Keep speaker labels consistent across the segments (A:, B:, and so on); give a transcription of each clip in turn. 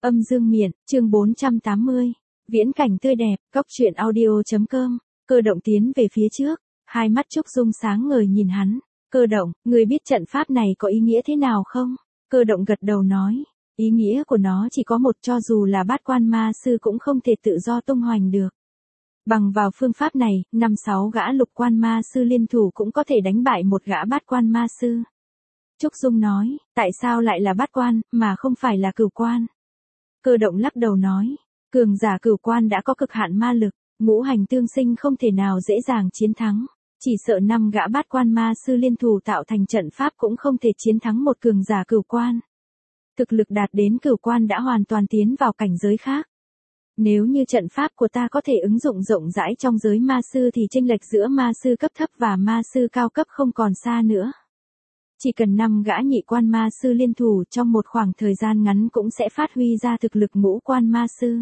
A: Âm dương miện, chương 480. Viễn cảnh tươi đẹp, cóc truyện audio.com. Cơ động tiến về phía trước, hai mắt Trúc Dung sáng ngời nhìn hắn. Cơ động, người biết trận pháp này có ý nghĩa thế nào không? Cơ động gật đầu nói, ý nghĩa của nó chỉ có một, cho dù là bát quan ma sư cũng không thể tự do tung hoành được. Bằng vào phương pháp này, 5-6 gã lục quan ma sư liên thủ cũng có thể đánh bại một gã bát quan ma sư. Trúc Dung nói, tại sao lại là bát quan, mà không phải là cửu quan? Cơ động lắc đầu nói, cường giả cửu quan đã có cực hạn ma lực, ngũ hành tương sinh không thể nào dễ dàng chiến thắng. Chỉ sợ 5 gã bát quan ma sư liên thủ tạo thành trận pháp cũng không thể chiến thắng một cường giả cửu quan. Thực lực đạt đến cửu quan đã hoàn toàn tiến vào cảnh giới khác. Nếu như trận pháp của ta có thể ứng dụng rộng rãi trong giới ma sư thì chênh lệch giữa ma sư cấp thấp và ma sư cao cấp không còn xa nữa. Chỉ cần 5 gã nhị quan ma sư liên thủ trong một khoảng thời gian ngắn cũng sẽ phát huy ra thực lực ngũ quan ma sư.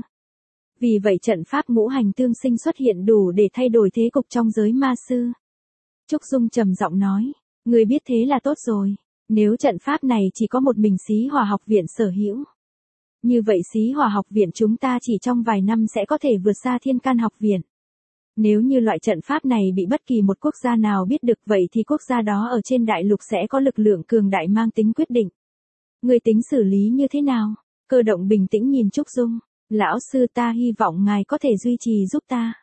A: Vì vậy trận pháp ngũ hành tương sinh xuất hiện đủ để thay đổi thế cục trong giới ma sư. Trúc Dung trầm giọng nói, người biết thế là tốt rồi. Nếu trận pháp này chỉ có một mình Xí Hỏa học viện sở hữu, như vậy Xí Hỏa học viện chúng ta chỉ trong vài năm sẽ có thể vượt xa Thiên Can học viện. Nếu như loại trận pháp này bị bất kỳ một quốc gia nào biết được vậy thì quốc gia đó ở trên đại lục sẽ có lực lượng cường đại mang tính quyết định. Người tính xử lý như thế nào? Cơ động bình tĩnh nhìn Trúc Dung. Lão sư, ta hy vọng ngài có thể duy trì giúp ta.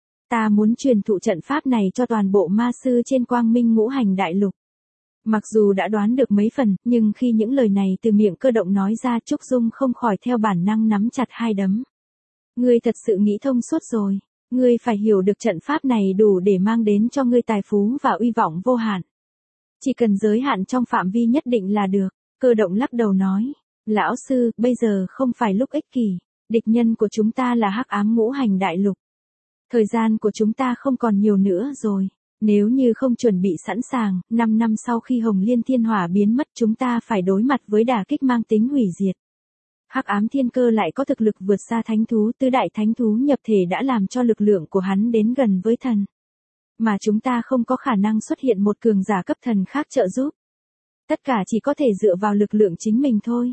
A: Ta muốn truyền thụ trận pháp này cho toàn bộ ma sư trên quang minh ngũ hành đại lục. Mặc dù đã đoán được mấy phần, nhưng khi những lời này từ miệng Cơ động nói ra, Trúc Dung không khỏi theo bản năng nắm chặt hai đấm. Ngươi thật sự nghĩ thông suốt rồi. Ngươi phải hiểu được trận pháp này đủ để mang đến cho ngươi tài phú và uy vọng vô hạn. Chỉ cần giới hạn trong phạm vi nhất định là được. Cơ động lắc đầu nói, lão sư, bây giờ không phải lúc ích kỷ. Địch nhân của chúng ta là hắc ám ngũ hành đại lục. Thời gian của chúng ta không còn nhiều nữa rồi. Nếu như không chuẩn bị sẵn sàng, 5 năm sau khi Hồng Liên Thiên Hỏa biến mất chúng ta phải đối mặt với đả kích mang tính hủy diệt. Hắc ám thiên cơ lại có thực lực vượt xa thánh thú, tứ đại thánh thú nhập thể đã làm cho lực lượng của hắn đến gần với thần. Mà chúng ta không có khả năng xuất hiện một cường giả cấp thần khác trợ giúp. Tất cả chỉ có thể dựa vào lực lượng chính mình thôi.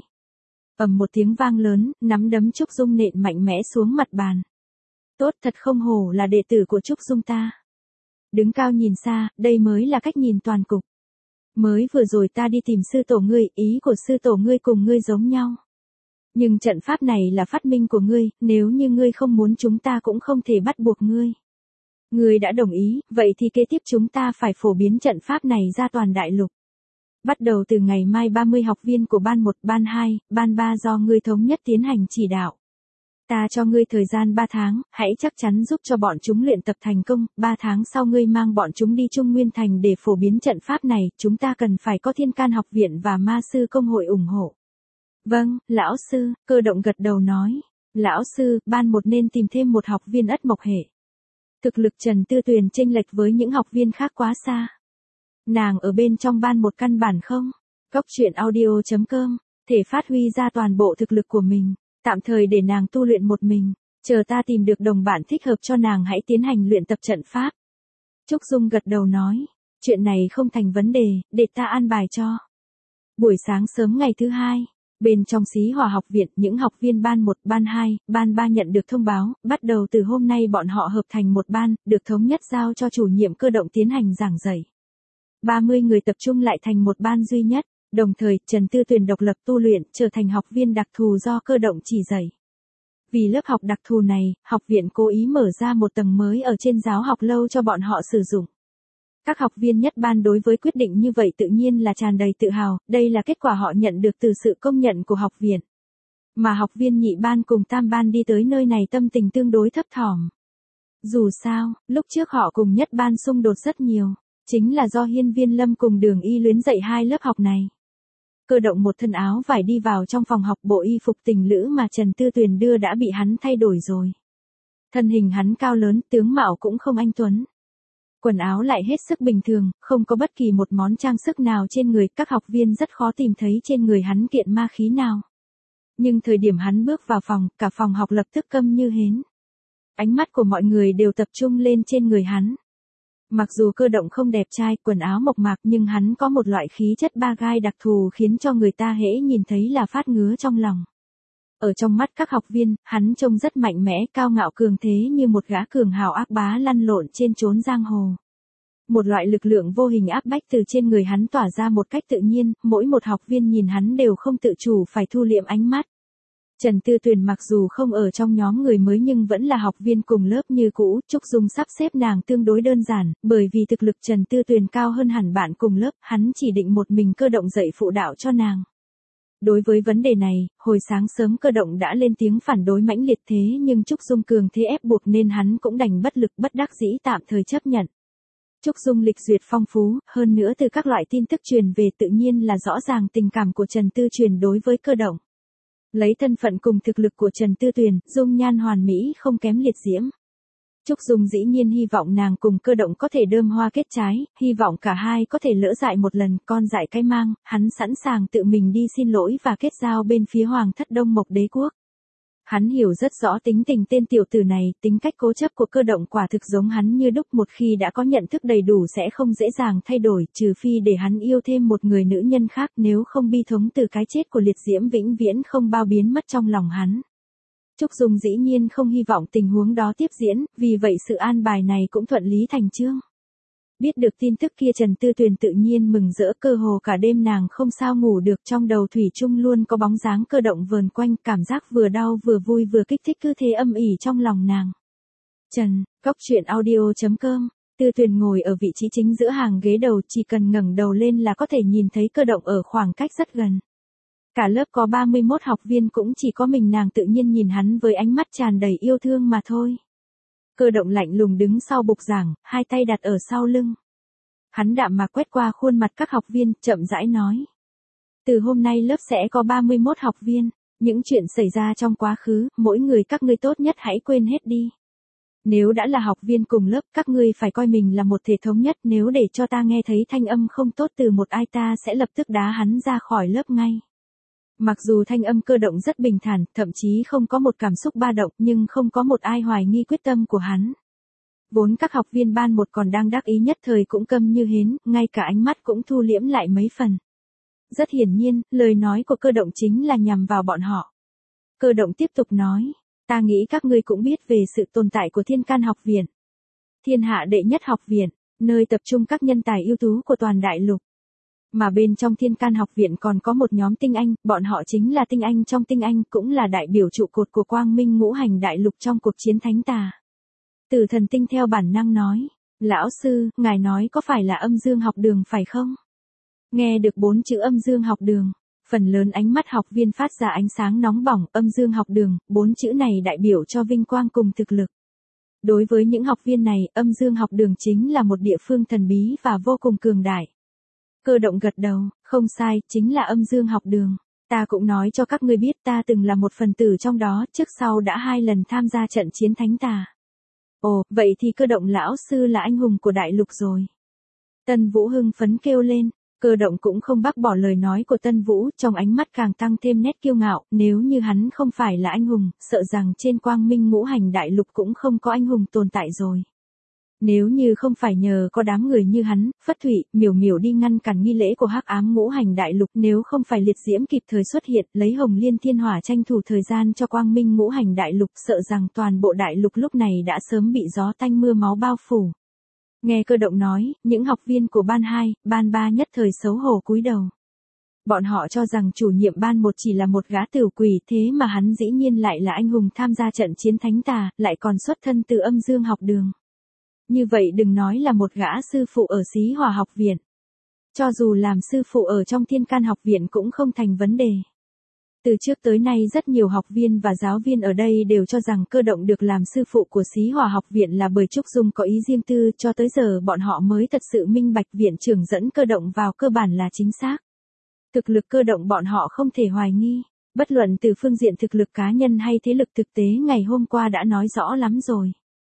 A: Ầm một tiếng vang lớn, nắm đấm Trúc Dung nện mạnh mẽ xuống mặt bàn. Tốt, thật không hổ là đệ tử của Trúc Dung ta. Đứng cao nhìn xa, đây mới là cách nhìn toàn cục. Mới vừa rồi ta đi tìm sư tổ ngươi, ý của sư tổ ngươi cùng ngươi giống nhau. Nhưng trận pháp này là phát minh của ngươi, nếu như ngươi không muốn chúng ta cũng không thể bắt buộc ngươi. Ngươi đã đồng ý, vậy thì kế tiếp chúng ta phải phổ biến trận pháp này ra toàn đại lục. Bắt đầu từ ngày mai 30 học viên của ban 1, ban 2, ban 3 do ngươi thống nhất tiến hành chỉ đạo. Ta cho ngươi thời gian 3 tháng, hãy chắc chắn giúp cho bọn chúng luyện tập thành công, 3 tháng sau ngươi mang bọn chúng đi Trung Nguyên Thành để phổ biến trận pháp này, chúng ta cần phải có Thiên Can học viện và ma sư công hội ủng hộ. Vâng, lão sư, Cơ động gật đầu nói. Lão sư, ban 1 nên tìm thêm một học viên ất mộc hệ. Thực lực Trần Tư Tuyền chênh lệch với những học viên khác quá xa. Nàng ở bên trong ban 1 căn bản không? Cóc truyện audio.com, thể phát huy ra toàn bộ thực lực của mình, tạm thời để nàng tu luyện một mình, chờ ta tìm được đồng bạn thích hợp cho nàng hãy tiến hành luyện tập trận pháp. Trúc Dung gật đầu nói, chuyện này không thành vấn đề, để ta an bài cho. Buổi sáng sớm ngày thứ 2, bên trong Xí Hỏa học viện, những học viên ban 1, ban 2, ban 3 nhận được thông báo, bắt đầu từ hôm nay bọn họ hợp thành một ban, được thống nhất giao cho chủ nhiệm Cơ động tiến hành giảng dạy. 30 người tập trung lại thành một ban duy nhất, đồng thời Trần Tư Tuyền độc lập tu luyện, trở thành học viên đặc thù do Cơ động chỉ dạy. Vì lớp học đặc thù này, học viện cố ý mở ra một tầng mới ở trên giáo học lâu cho bọn họ sử dụng. Các học viên nhất ban đối với quyết định như vậy tự nhiên là tràn đầy tự hào, đây là kết quả họ nhận được từ sự công nhận của học viện. Mà học viên nhị ban cùng tam ban đi tới nơi này tâm tình tương đối thấp thỏm. Dù sao, lúc trước họ cùng nhất ban xung đột rất nhiều, chính là do Hiên Viên Lâm cùng Đường Y Luyến dạy hai lớp học này. Cơ động một thân áo vải đi vào trong phòng học, bộ y phục tình lữ mà Trần Tư Tuyền đưa đã bị hắn thay đổi rồi. Thân hình hắn cao lớn, tướng mạo cũng không anh tuấn. Quần áo lại hết sức bình thường, không có bất kỳ một món trang sức nào trên người, các học viên rất khó tìm thấy trên người hắn kiện ma khí nào. Nhưng thời điểm hắn bước vào phòng, cả phòng học lập tức câm như hến. Ánh mắt của mọi người đều tập trung lên trên người hắn. Mặc dù Cơ động không đẹp trai, quần áo mộc mạc nhưng hắn có một loại khí chất ba gai đặc thù khiến cho người ta hễ nhìn thấy là phát ngứa trong lòng. Ở trong mắt các học viên, hắn trông rất mạnh mẽ, cao ngạo cường thế như một gã cường hào ác bá lăn lộn trên chốn giang hồ. Một loại lực lượng vô hình áp bách từ trên người hắn tỏa ra một cách tự nhiên, mỗi một học viên nhìn hắn đều không tự chủ phải thu liệm ánh mắt. Trần Tư Tuyền mặc dù không ở trong nhóm người mới nhưng vẫn là học viên cùng lớp như cũ, Trúc Dung sắp xếp nàng tương đối đơn giản, bởi vì thực lực Trần Tư Tuyền cao hơn hẳn bạn cùng lớp, hắn chỉ định một mình Cơ Động dạy phụ đạo cho nàng. Đối với vấn đề này, hồi sáng sớm Cơ Động đã lên tiếng phản đối mãnh liệt thế nhưng Trúc Dung cường thế ép buộc nên hắn cũng đành bất lực bất đắc dĩ tạm thời chấp nhận. Trúc Dung lịch duyệt phong phú, hơn nữa từ các loại tin tức truyền về tự nhiên là rõ ràng tình cảm của Trần Tư Truyền đối với Cơ Động. Lấy thân phận cùng thực lực của Trần Tư Tuyền, dung nhan hoàn mỹ không kém Liệt Diễm. Trúc Dung dĩ nhiên hy vọng nàng cùng Cơ Động có thể đơm hoa kết trái, hy vọng cả hai có thể lỡ dại một lần, con dại cái mang, hắn sẵn sàng tự mình đi xin lỗi và kết giao bên phía Hoàng thất Đông Mộc Đế quốc. Hắn hiểu rất rõ tính tình tên tiểu tử này, tính cách cố chấp của Cơ Động quả thực giống hắn như đúc, một khi đã có nhận thức đầy đủ sẽ không dễ dàng thay đổi, trừ phi để hắn yêu thêm một người nữ nhân khác, nếu không bi thống từ cái chết của Liệt Diễm vĩnh viễn không bao biến mất trong lòng hắn. Trúc Dung dĩ nhiên không hy vọng tình huống đó tiếp diễn, vì vậy sự an bài này cũng thuận lý thành chương. Biết được tin tức kia Trần Tư Tuyền tự nhiên mừng rỡ, cơ hồ cả đêm nàng không sao ngủ được, trong đầu thủy chung luôn có bóng dáng Cơ Động vờn quanh, cảm giác vừa đau vừa vui vừa kích thích cứ thế âm ỉ trong lòng nàng. Góc truyện audio.com. Tư Tuyền ngồi ở vị trí chính giữa hàng ghế đầu, chỉ cần ngẩng đầu lên là có thể nhìn thấy Cơ Động ở khoảng cách rất gần. Cả lớp có 31 học viên cũng chỉ có mình nàng tự nhiên nhìn hắn với ánh mắt tràn đầy yêu thương mà thôi. Cơ Động lạnh lùng đứng sau bục giảng, hai tay đặt ở sau lưng. Hắn đạm mạc quét qua khuôn mặt các học viên, chậm rãi nói. Từ hôm nay lớp sẽ có 31 học viên, những chuyện xảy ra trong quá khứ, mỗi người các ngươi tốt nhất hãy quên hết đi. Nếu đã là học viên cùng lớp, các ngươi phải coi mình là một thể thống nhất, nếu để cho ta nghe thấy thanh âm không tốt từ một ai ta sẽ lập tức đá hắn ra khỏi lớp ngay. Mặc dù thanh âm Cơ Động rất bình thản, thậm chí không có một cảm xúc ba động, nhưng không có một ai hoài nghi quyết tâm của hắn. Vốn các học viên ban một còn đang đắc ý nhất thời cũng câm như hến, ngay cả ánh mắt cũng thu liễm lại mấy phần. Rất hiển nhiên, lời nói của Cơ Động chính là nhằm vào bọn họ. Cơ Động tiếp tục nói, ta nghĩ các ngươi cũng biết về sự tồn tại của Thiên Can học viện. Thiên hạ đệ nhất học viện, nơi tập trung các nhân tài ưu tú của toàn đại lục. Mà bên trong Thiên Can học viện còn có một nhóm tinh anh, bọn họ chính là tinh anh trong tinh anh, cũng là đại biểu trụ cột của Quang Minh ngũ hành đại lục trong cuộc chiến thánh tà. Tử Thần Tinh theo bản năng nói, lão sư, ngài nói có phải là Âm Dương học đường phải không? Nghe được 4 chữ Âm Dương học đường, phần lớn ánh mắt học viên phát ra ánh sáng nóng bỏng. Âm Dương học đường, 4 chữ này đại biểu cho vinh quang cùng thực lực. Đối với những học viên này, Âm Dương học đường chính là một địa phương thần bí và vô cùng cường đại. Cơ Động gật đầu, không sai, chính là Âm Dương học đường. Ta cũng nói cho các ngươi biết ta từng là một phần tử trong đó, trước sau đã 2 lần tham gia trận chiến thánh tà. Ồ, vậy thì Cơ Động lão sư là anh hùng của đại lục rồi. Tân Vũ hưng phấn kêu lên, Cơ Động cũng không bác bỏ lời nói của Tân Vũ, trong ánh mắt càng tăng thêm nét kiêu ngạo, nếu như hắn không phải là anh hùng, sợ rằng trên Quang Minh ngũ hành đại lục cũng không có anh hùng tồn tại rồi. Nếu như không phải nhờ có đám người như hắn, Phất Thụy, Miểu Miểu đi ngăn cản nghi lễ của Hắc Ám ngũ hành đại lục, nếu không phải Liệt Diễm kịp thời xuất hiện, lấy Hồng Liên Thiên Hỏa tranh thủ thời gian cho Quang Minh ngũ hành đại lục, sợ rằng toàn bộ đại lục lúc này đã sớm bị gió tanh mưa máu bao phủ. Nghe Cơ Động nói, những học viên của ban 2, ban 3 nhất thời xấu hổ cúi đầu. Bọn họ cho rằng chủ nhiệm ban 1 chỉ là một gã tiểu quỷ, thế mà hắn dĩ nhiên lại là anh hùng tham gia trận chiến thánh tà, lại còn xuất thân từ Âm Dương học đường. Như vậy đừng nói là một gã sư phụ ở Xí Hỏa học viện. Cho dù làm sư phụ ở trong Thiên Can học viện cũng không thành vấn đề. Từ trước tới nay rất nhiều học viên và giáo viên ở đây đều cho rằng Cơ Động được làm sư phụ của Xí Hỏa học viện là bởi Trúc Dung có ý riêng tư, cho tới giờ bọn họ mới thật sự minh bạch viện trưởng dẫn Cơ Động vào cơ bản là chính xác. Thực lực Cơ Động bọn họ không thể hoài nghi, bất luận từ phương diện thực lực cá nhân hay thế lực thực tế ngày hôm qua đã nói rõ lắm rồi.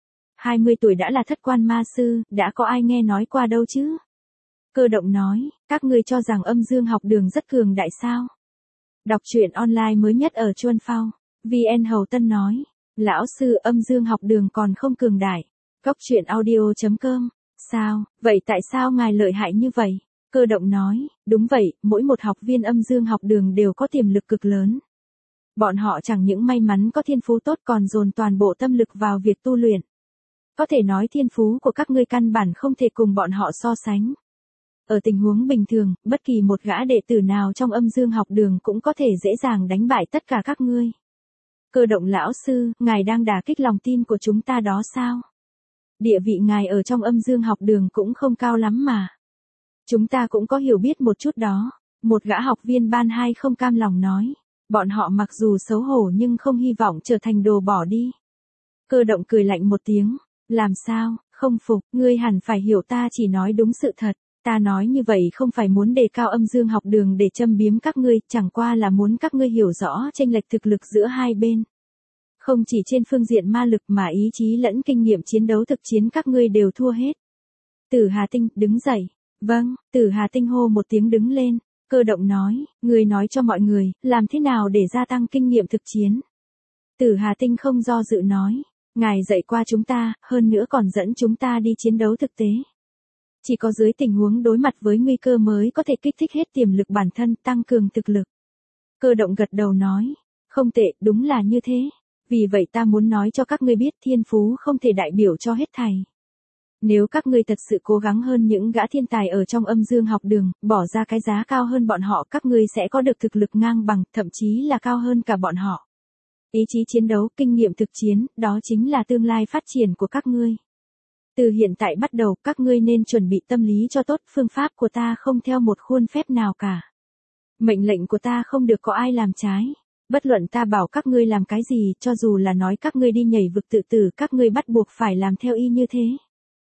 A: 20 tuổi đã là thất quan ma sư, đã có ai nghe nói qua đâu chứ? Cơ Động nói, các ngươi cho rằng Âm Dương học đường rất cường đại sao? Đọc truyện online mới nhất ở Chuân Phao. VN Hầu Tân nói, lão sư Âm Dương học đường còn không cường đại. Góc truyện audio.com. Sao, vậy tại sao ngài lợi hại như vậy? Cơ Động nói, đúng vậy, mỗi một học viên Âm Dương học đường đều có tiềm lực cực lớn. Bọn họ chẳng những may mắn có thiên phú tốt còn dồn toàn bộ tâm lực vào việc tu luyện. Có thể nói thiên phú của các ngươi căn bản không thể cùng bọn họ so sánh. Ở tình huống bình thường, bất kỳ một gã đệ tử nào trong âm dương học đường cũng có thể dễ dàng đánh bại tất cả các ngươi. Cơ động lão sư, ngài đang đả kích lòng tin của chúng ta đó sao? Địa vị ngài ở trong âm dương học đường cũng không cao lắm mà. Chúng ta cũng có hiểu biết một chút đó. Một gã học viên ban 2 không cam lòng nói. Bọn họ mặc dù xấu hổ nhưng không hy vọng trở thành đồ bỏ đi. Cơ động cười lạnh một tiếng. Làm sao, không phục, ngươi hẳn phải hiểu ta chỉ nói đúng sự thật. Ta nói như vậy không phải muốn đề cao âm dương học đường để châm biếm các ngươi, chẳng qua là muốn các ngươi hiểu rõ chênh lệch thực lực giữa hai bên. Không chỉ trên phương diện ma lực mà ý chí lẫn kinh nghiệm chiến đấu thực chiến các ngươi đều thua hết. Tử Hà Tinh, đứng dậy. Vâng, Tử Hà Tinh hô một tiếng đứng lên. Cơ động nói, ngươi nói cho mọi người, làm thế nào để gia tăng kinh nghiệm thực chiến. Tử Hà Tinh không do dự nói, ngài dạy qua chúng ta, hơn nữa còn dẫn chúng ta đi chiến đấu thực tế. Chỉ có dưới tình huống đối mặt với nguy cơ mới có thể kích thích hết tiềm lực bản thân, tăng cường thực lực. Cơ động gật đầu nói, không tệ, đúng là như thế. Vì vậy ta muốn nói cho các ngươi biết thiên phú không thể đại biểu cho hết thảy. Nếu các ngươi thật sự cố gắng hơn những gã thiên tài ở trong âm dương học đường, bỏ ra cái giá cao hơn bọn họ, các ngươi sẽ có được thực lực ngang bằng, thậm chí là cao hơn cả bọn họ. Ý chí chiến đấu, kinh nghiệm thực chiến, đó chính là tương lai phát triển của các ngươi. Từ hiện tại bắt đầu, các ngươi nên chuẩn bị tâm lý cho tốt, phương pháp của ta không theo một khuôn phép nào cả. Mệnh lệnh của ta không được có ai làm trái. Bất luận ta bảo các ngươi làm cái gì, cho dù là nói các ngươi đi nhảy vực tự tử, các ngươi bắt buộc phải làm theo y như thế.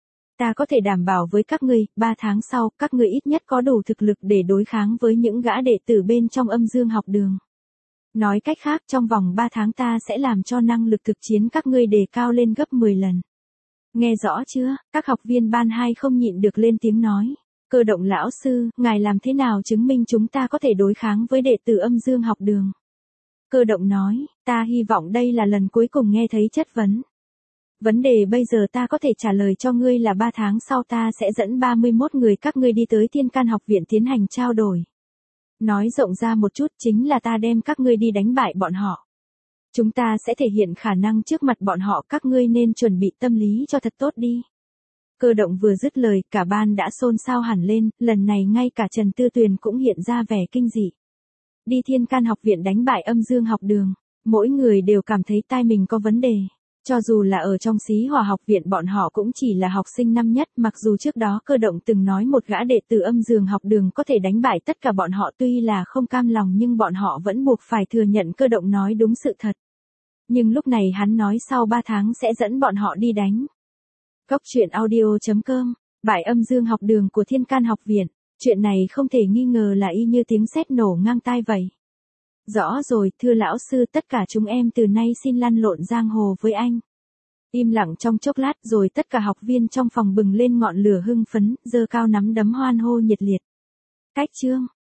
A: Ta có thể đảm bảo với các ngươi, 3 tháng sau, các ngươi ít nhất có đủ thực lực để đối kháng với những gã đệ tử bên trong âm dương học đường. Nói cách khác, trong vòng 3 tháng ta sẽ làm cho năng lực thực chiến các ngươi đề cao lên gấp 10 lần. Nghe rõ chưa? Các học viên ban 2 không nhịn được lên tiếng nói. Cơ động lão sư, ngài làm thế nào chứng minh chúng ta có thể đối kháng với đệ tử âm dương học đường? Cơ động nói, ta hy vọng đây là lần cuối cùng nghe thấy chất vấn. Vấn đề bây giờ ta có thể trả lời cho ngươi là 3 tháng sau ta sẽ dẫn 31 người các ngươi đi tới Thiên Can học viện tiến hành trao đổi. Nói rộng ra một chút chính là ta đem các ngươi đi đánh bại bọn họ. Chúng ta sẽ thể hiện khả năng trước mặt bọn họ, các ngươi nên chuẩn bị tâm lý cho thật tốt đi. Cơ động vừa dứt lời, cả ban đã xôn xao hẳn lên, lần này ngay cả Trần Tư Tuyền cũng hiện ra vẻ kinh dị. Đi Thiên Can học viện đánh bại âm dương học đường, mỗi người đều cảm thấy tai mình có vấn đề. Cho dù là ở trong Xí Hỏa học viện bọn họ cũng chỉ là học sinh năm nhất, mặc dù trước đó Cơ động từng nói một gã đệ tử âm dương học đường có thể đánh bại tất cả bọn họ, tuy là không cam lòng nhưng bọn họ vẫn buộc phải thừa nhận Cơ động nói đúng sự thật. Nhưng lúc này hắn nói sau 3 tháng sẽ dẫn bọn họ đi đánh. Cốc truyện audio.com, bại âm dương học đường của Thiên Can học viện. Chuyện này không thể nghi ngờ là y như tiếng sét nổ ngang tai vậy. Rõ rồi, thưa lão sư, tất cả chúng em từ nay xin lăn lộn giang hồ với anh. Im lặng trong chốc lát rồi tất cả học viên trong phòng bừng lên ngọn lửa hưng phấn, giơ cao nắm đấm hoan hô nhiệt liệt. Cách chương